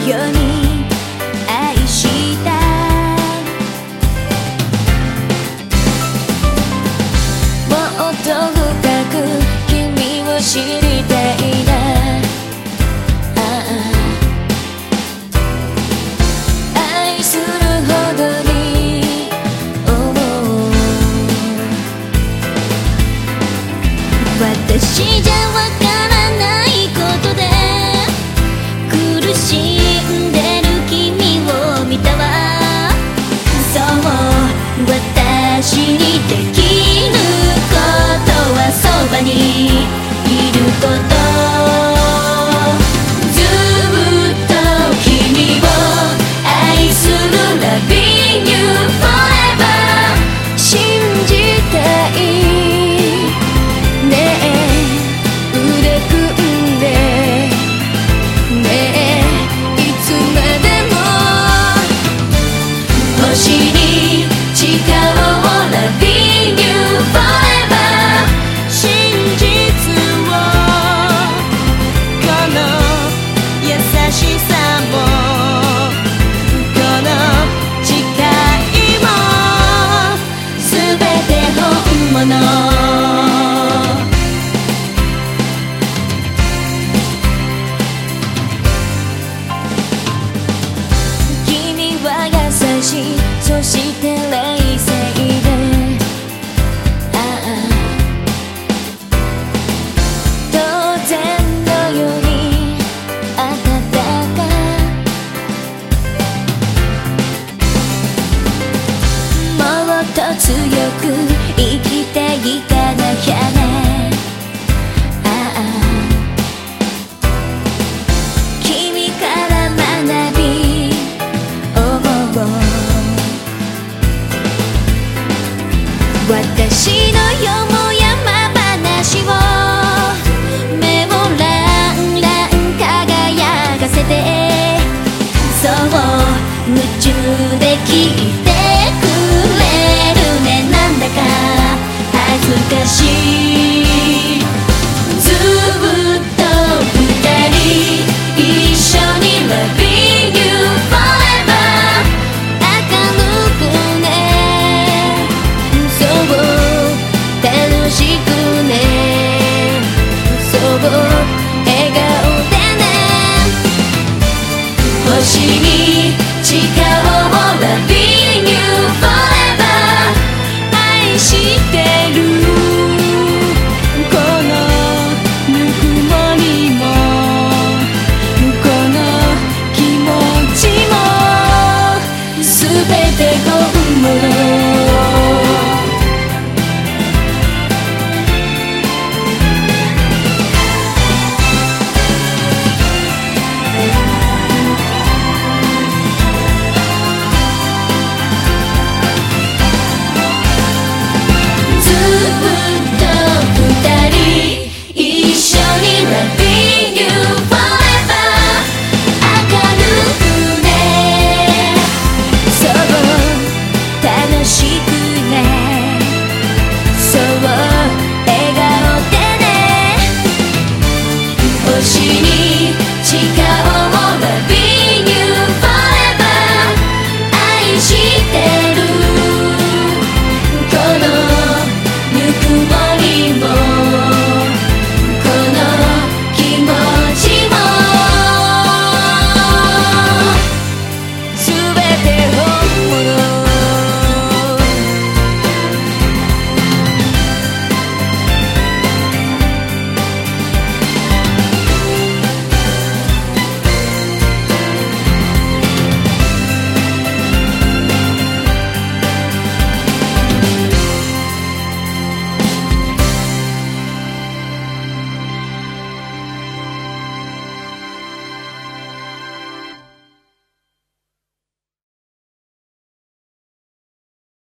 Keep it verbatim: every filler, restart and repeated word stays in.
ように愛したもっと深く君を知りたいな愛するほどに思う私じゃわからないことで苦しんでる君を見たわそう私にできることはそばにいることずっと君を愛する Loving you forever 信じたいねえ腕組んでねえいつまでも星に誓おう Loving you forever 真実をこの優しさもこの誓いも全て本物君は優しいそして冷静でああ当然のように温かもっと強く生きていかなきゃねああ君から学び思う私のよもやま話を目をランラン輝かせてそう夢中で聞いてくれるねなんだか恥ずかしいずっと二人一緒に Loving you forever 明るくねそう楽しくねそう笑顔でね星に